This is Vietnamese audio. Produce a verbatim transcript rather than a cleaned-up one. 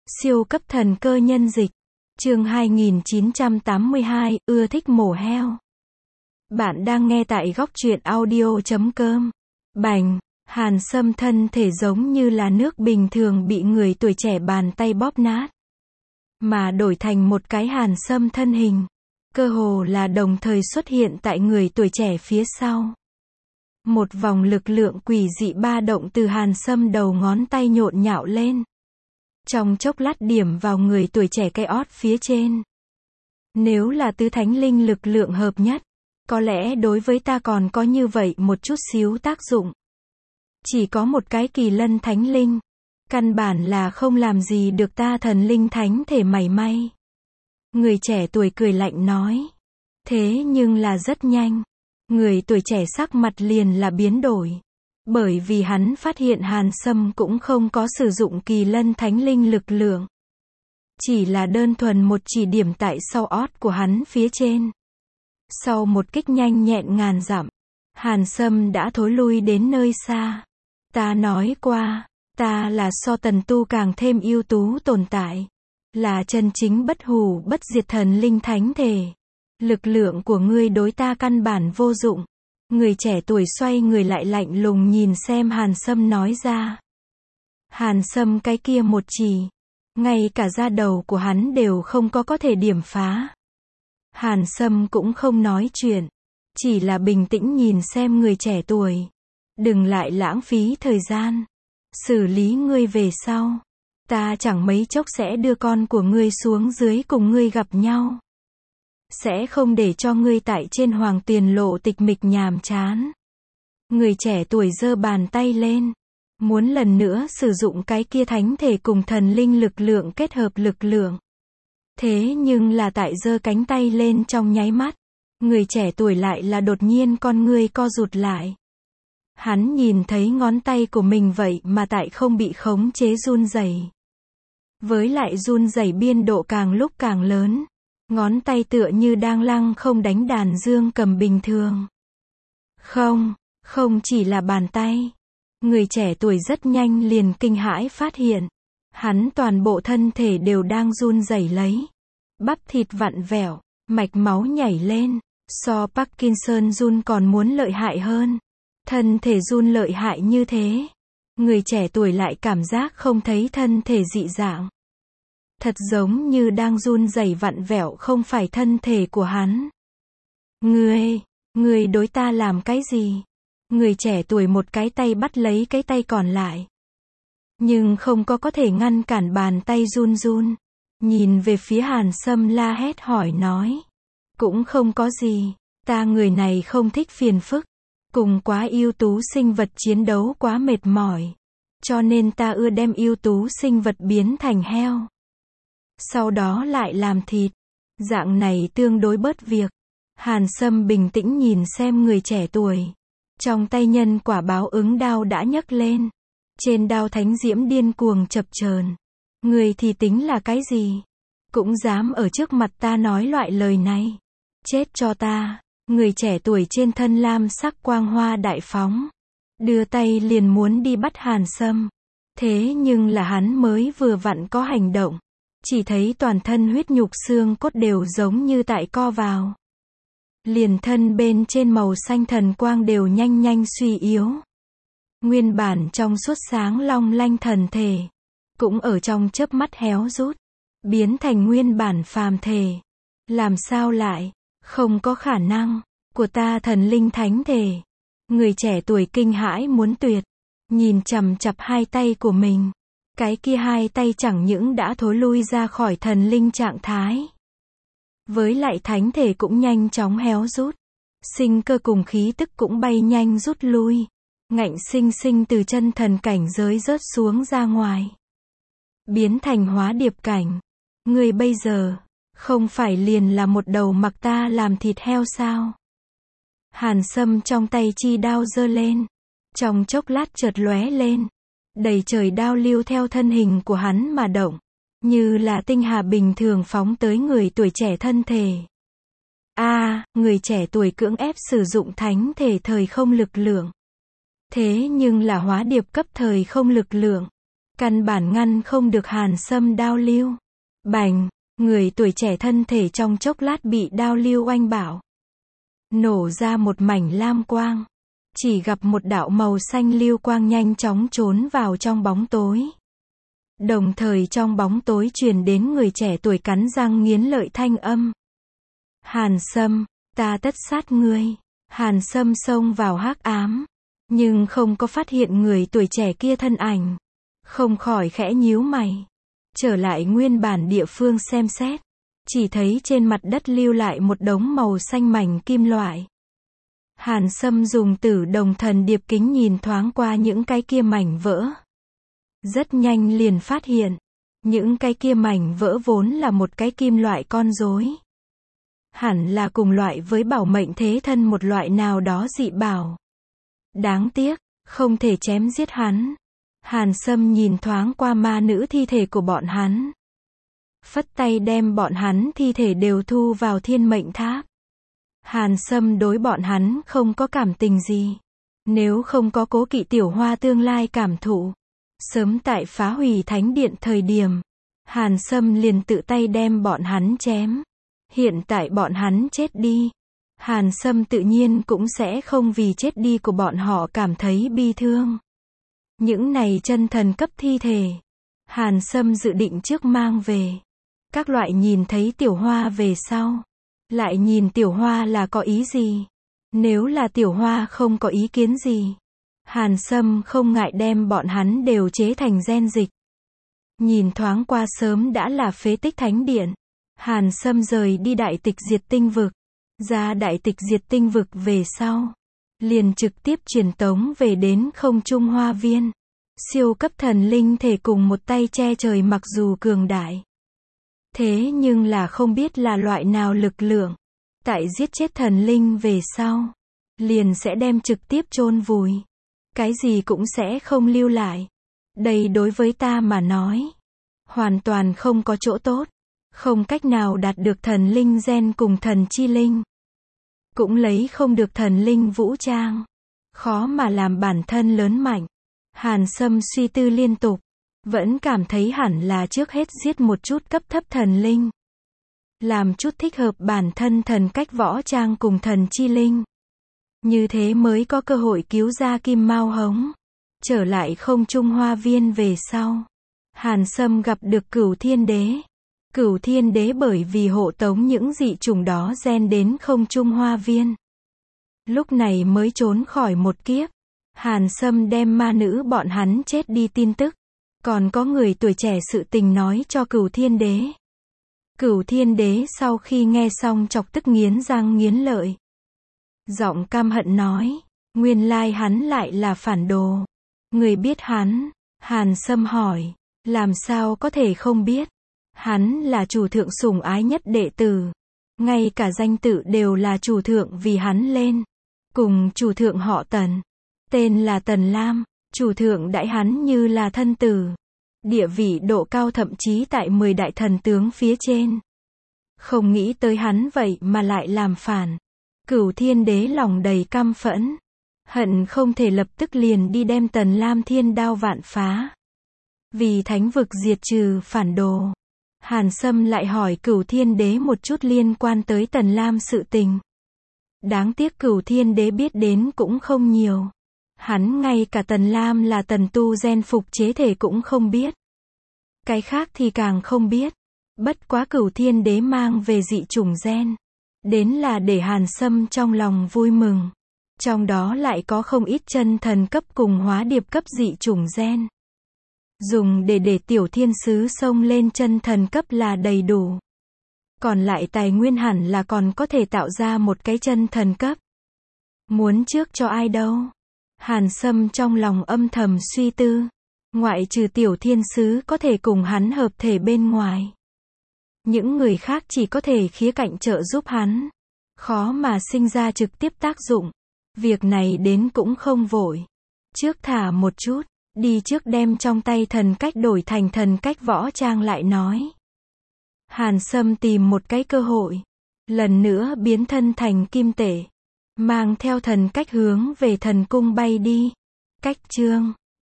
Siêu cấp thần cơ nhân dịch. Chương hai nghìn chín trăm tám mươi hai, ưa thích mổ heo. Bạn đang nghe tại góc truyện audio chấm com. Bành, Hàn Sâm thân thể giống như là nước bình thường bị người tuổi trẻ bàn tay bóp nát. Mà đổi thành một cái Hàn Sâm thân hình. Cơ hồ là đồng thời xuất hiện tại người tuổi trẻ phía sau. Một vòng lực lượng quỷ dị ba động từ Hàn Sâm đầu ngón tay nhộn nhạo lên. Trong chốc lát điểm vào người tuổi trẻ cái ót phía trên. Nếu là tứ thánh linh lực lượng hợp nhất, có lẽ đối với ta còn có như vậy một chút xíu tác dụng. Chỉ có một cái kỳ lân thánh linh, căn bản là không làm gì được ta thần linh thánh thể mảy may. Người trẻ tuổi cười lạnh nói. Thế nhưng là rất nhanh. Người tuổi trẻ sắc mặt liền là biến đổi. Bởi vì hắn phát hiện Hàn Sâm cũng không có sử dụng kỳ lân thánh linh lực lượng. Chỉ là đơn thuần một chỉ điểm tại sau ót của hắn phía trên. Sau một kích nhanh nhẹn ngàn dặm, Hàn Sâm đã thối lui đến nơi xa. Ta nói qua, ta là so tần tu càng thêm ưu tú tồn tại. Là chân chính bất hủ bất diệt thần linh thánh thể. Lực lượng của ngươi đối ta căn bản vô dụng. Người trẻ tuổi xoay người lại lạnh lùng nhìn xem Hàn Sâm nói ra. Hàn Sâm cái kia một chỉ. Ngay cả da đầu của hắn đều không có có thể điểm phá. Hàn Sâm cũng không nói chuyện. Chỉ là bình tĩnh nhìn xem người trẻ tuổi. Đừng lại lãng phí thời gian. Xử lý ngươi về sau. Ta chẳng mấy chốc sẽ đưa con của ngươi xuống dưới cùng ngươi gặp nhau. Sẽ không để cho ngươi tại trên hoàng tuyền lộ tịch mịch nhàm chán. Người trẻ tuổi giơ bàn tay lên. Muốn lần nữa sử dụng cái kia thánh thể cùng thần linh lực lượng kết hợp lực lượng. Thế nhưng là tại giơ cánh tay lên trong nháy mắt. Người trẻ tuổi lại là đột nhiên con ngươi co rụt lại. Hắn nhìn thấy ngón tay của mình vậy mà tại không bị khống chế run rẩy. Với lại run rẩy biên độ càng lúc càng lớn. Ngón tay tựa như đang lăng không đánh đàn dương cầm bình thường. Không, không chỉ là bàn tay. Người trẻ tuổi rất nhanh liền kinh hãi phát hiện. Hắn toàn bộ thân thể đều đang run rẩy lấy. Bắp thịt vặn vẹo, mạch máu nhảy lên. So Parkinson run còn muốn lợi hại hơn. Thân thể run lợi hại như thế. Người trẻ tuổi lại cảm giác không thấy thân thể dị dạng. Thật giống như đang run rẩy vặn vẹo không phải thân thể của hắn. Ngươi, ngươi đối ta làm cái gì? Người trẻ tuổi một cái tay bắt lấy cái tay còn lại. Nhưng không có có thể ngăn cản bàn tay run run. Nhìn về phía Hàn Sâm la hét hỏi nói. Cũng không có gì, ta người này không thích phiền phức. Cùng quá ưu tú sinh vật chiến đấu quá mệt mỏi. Cho nên ta ưa đem ưu tú sinh vật biến thành heo. Sau đó lại làm thịt. Dạng này tương đối bớt việc. Hàn Sâm bình tĩnh nhìn xem người trẻ tuổi. Trong tay nhân quả báo ứng đao đã nhấc lên. Trên đao thánh diễm điên cuồng chập chờn. Người thì tính là cái gì? Cũng dám ở trước mặt ta nói loại lời này. Chết cho ta. Người trẻ tuổi trên thân lam sắc quang hoa đại phóng. Đưa tay liền muốn đi bắt Hàn Sâm. Thế nhưng là hắn mới vừa vặn có hành động. Chỉ thấy toàn thân huyết nhục xương cốt đều giống như tại co vào. Liền thân bên trên màu xanh thần quang đều nhanh nhanh suy yếu. Nguyên bản trong suốt sáng long lanh thần thể. Cũng ở trong chớp mắt héo rút. Biến thành nguyên bản phàm thể. Làm sao lại? Không có khả năng. Của ta thần linh thánh thể. Người trẻ tuổi kinh hãi muốn tuyệt. Nhìn chằm chằm hai tay của mình. Cái kia hai tay chẳng những đã thối lui ra khỏi thần linh trạng thái. Với lại thánh thể cũng nhanh chóng héo rút. Sinh cơ cùng khí tức cũng bay nhanh rút lui. Ngạnh sinh sinh từ chân thần cảnh giới rớt xuống ra ngoài. Biến thành hóa điệp cảnh. Người bây giờ, không phải liền là một đầu mặc ta làm thịt heo sao? Hàn Sâm trong tay chi đao giơ lên. Trong chốc lát chợt lóe lên. Đầy trời đao lưu theo thân hình của hắn mà động. Như là tinh hà bình thường phóng tới người tuổi trẻ thân thể. A, à, người trẻ tuổi cưỡng ép sử dụng thánh thể thời không lực lượng. Thế nhưng là hóa điệp cấp thời không lực lượng. căn bản ngăn không được Hàn Sâm đao lưu. Bành, người tuổi trẻ thân thể trong chốc lát bị đao lưu oanh bạo. Nổ ra một mảnh lam quang. Chỉ gặp một đạo màu xanh lưu quang nhanh chóng trốn vào trong bóng tối. Đồng thời trong bóng tối truyền đến người trẻ tuổi cắn răng nghiến lợi thanh âm. Hàn Sâm, ta tất sát ngươi. Hàn Sâm xông vào hắc ám, nhưng không có phát hiện người tuổi trẻ kia thân ảnh. Không khỏi khẽ nhíu mày. Trở lại nguyên bản địa phương xem xét. Chỉ thấy trên mặt đất lưu lại một đống màu xanh mảnh kim loại. Hàn Sâm dùng tử đồng thần điệp kính nhìn thoáng qua những cái kia mảnh vỡ. Rất nhanh liền phát hiện. Những cái kia mảnh vỡ vốn là một cái kim loại con rối. Hẳn là cùng loại với bảo mệnh thế thân một loại nào đó dị bảo. Đáng tiếc, không thể chém giết hắn. Hàn Sâm nhìn thoáng qua ma nữ thi thể của bọn hắn. Phất tay đem bọn hắn thi thể đều thu vào thiên mệnh tháp. Hàn Sâm đối bọn hắn không có cảm tình gì. Nếu không có Cố Kỵ Tiểu Hoa tương lai cảm thụ. Sớm tại phá hủy thánh điện thời điểm. Hàn Sâm liền tự tay đem bọn hắn chém. Hiện tại bọn hắn chết đi. Hàn Sâm tự nhiên cũng sẽ không vì chết đi của bọn họ cảm thấy bi thương. Những này chân thần cấp thi thể. Hàn Sâm dự định trước mang về. Các loại nhìn thấy Tiểu Hoa về sau. Lại nhìn Tiểu Hoa là có ý gì? Nếu là Tiểu Hoa không có ý kiến gì. Hàn Sâm không ngại đem bọn hắn đều chế thành gen dịch. Nhìn thoáng qua sớm đã là phế tích thánh điện. Hàn Sâm rời đi đại tịch diệt tinh vực. Ra đại tịch diệt tinh vực về sau. Liền trực tiếp truyền tống về đến không trung hoa viên. Siêu cấp thần linh thể cùng một tay che trời mặc dù cường đại. Thế nhưng là không biết là loại nào lực lượng. Tại giết chết thần linh về sau. Liền sẽ đem trực tiếp chôn vùi. Cái gì cũng sẽ không lưu lại. Đây đối với ta mà nói. Hoàn toàn không có chỗ tốt. Không cách nào đạt được thần linh gen cùng thần chi linh. Cũng lấy không được thần linh vũ trang. Khó mà làm bản thân lớn mạnh. Hàn Sâm suy tư liên tục. Vẫn cảm thấy hẳn là trước hết giết một chút cấp thấp thần linh. Làm chút thích hợp bản thân thần cách võ trang cùng thần chi linh. Như thế mới có cơ hội cứu ra Kim Mao Hống. Trở lại không trung hoa viên về sau. Hàn Sâm gặp được Cửu Thiên Đế. Cửu Thiên Đế bởi vì hộ tống những dị chủng đó gen đến không trung hoa viên. Lúc này mới trốn khỏi một kiếp. Hàn Sâm đem ma nữ bọn hắn chết đi tin tức. Còn có người tuổi trẻ sự tình nói cho Cửu Thiên Đế. Cửu Thiên Đế sau khi nghe xong chọc tức nghiến răng nghiến lợi. Giọng căm hận nói. Nguyên lai hắn lại là phản đồ. Người biết hắn? Hàn Sâm hỏi. Làm sao có thể không biết? Hắn là chủ thượng sủng ái nhất đệ tử. Ngay cả danh tự đều là chủ thượng vì hắn lên. Cùng chủ thượng họ Tần. Tên là Tần Lam. Chủ thượng đãi hắn như là thân tử. Địa vị độ cao thậm chí tại mười đại thần tướng phía trên. Không nghĩ tới hắn vậy mà lại làm phản. Cửu Thiên Đế lòng đầy căm phẫn. Hận không thể lập tức liền đi đem Tần Lam thiên đao vạn phá. Vì thánh vực diệt trừ phản đồ. Hàn Sâm lại hỏi Cửu Thiên Đế một chút liên quan tới Tần Lam sự tình. Đáng tiếc Cửu Thiên Đế biết đến cũng không nhiều. Hắn ngay cả Tần Lam là tần tu gen phục chế thể cũng không biết. Cái khác thì càng không biết. Bất quá Cửu Thiên Đế mang về dị chủng gen. Đến là để Hàn Sâm trong lòng vui mừng. Trong đó lại có không ít chân thần cấp cùng hóa điệp cấp dị chủng gen. Dùng để để tiểu thiên sứ xông lên chân thần cấp là đầy đủ. Còn lại tài nguyên hẳn là còn có thể tạo ra một cái chân thần cấp. Muốn trước cho ai đâu? Hàn Sâm trong lòng âm thầm suy tư. Ngoại trừ tiểu thiên sứ có thể cùng hắn hợp thể bên ngoài. Những người khác chỉ có thể khía cạnh trợ giúp hắn. Khó mà sinh ra trực tiếp tác dụng. Việc này đến cũng không vội. Trước thả một chút. Đi trước đem trong tay thần cách đổi thành thần cách võ trang lại nói. Hàn Sâm tìm một cái cơ hội. Lần nữa biến thân thành kim tể. Mang theo thần cách hướng về thần cung bay đi. Cách chương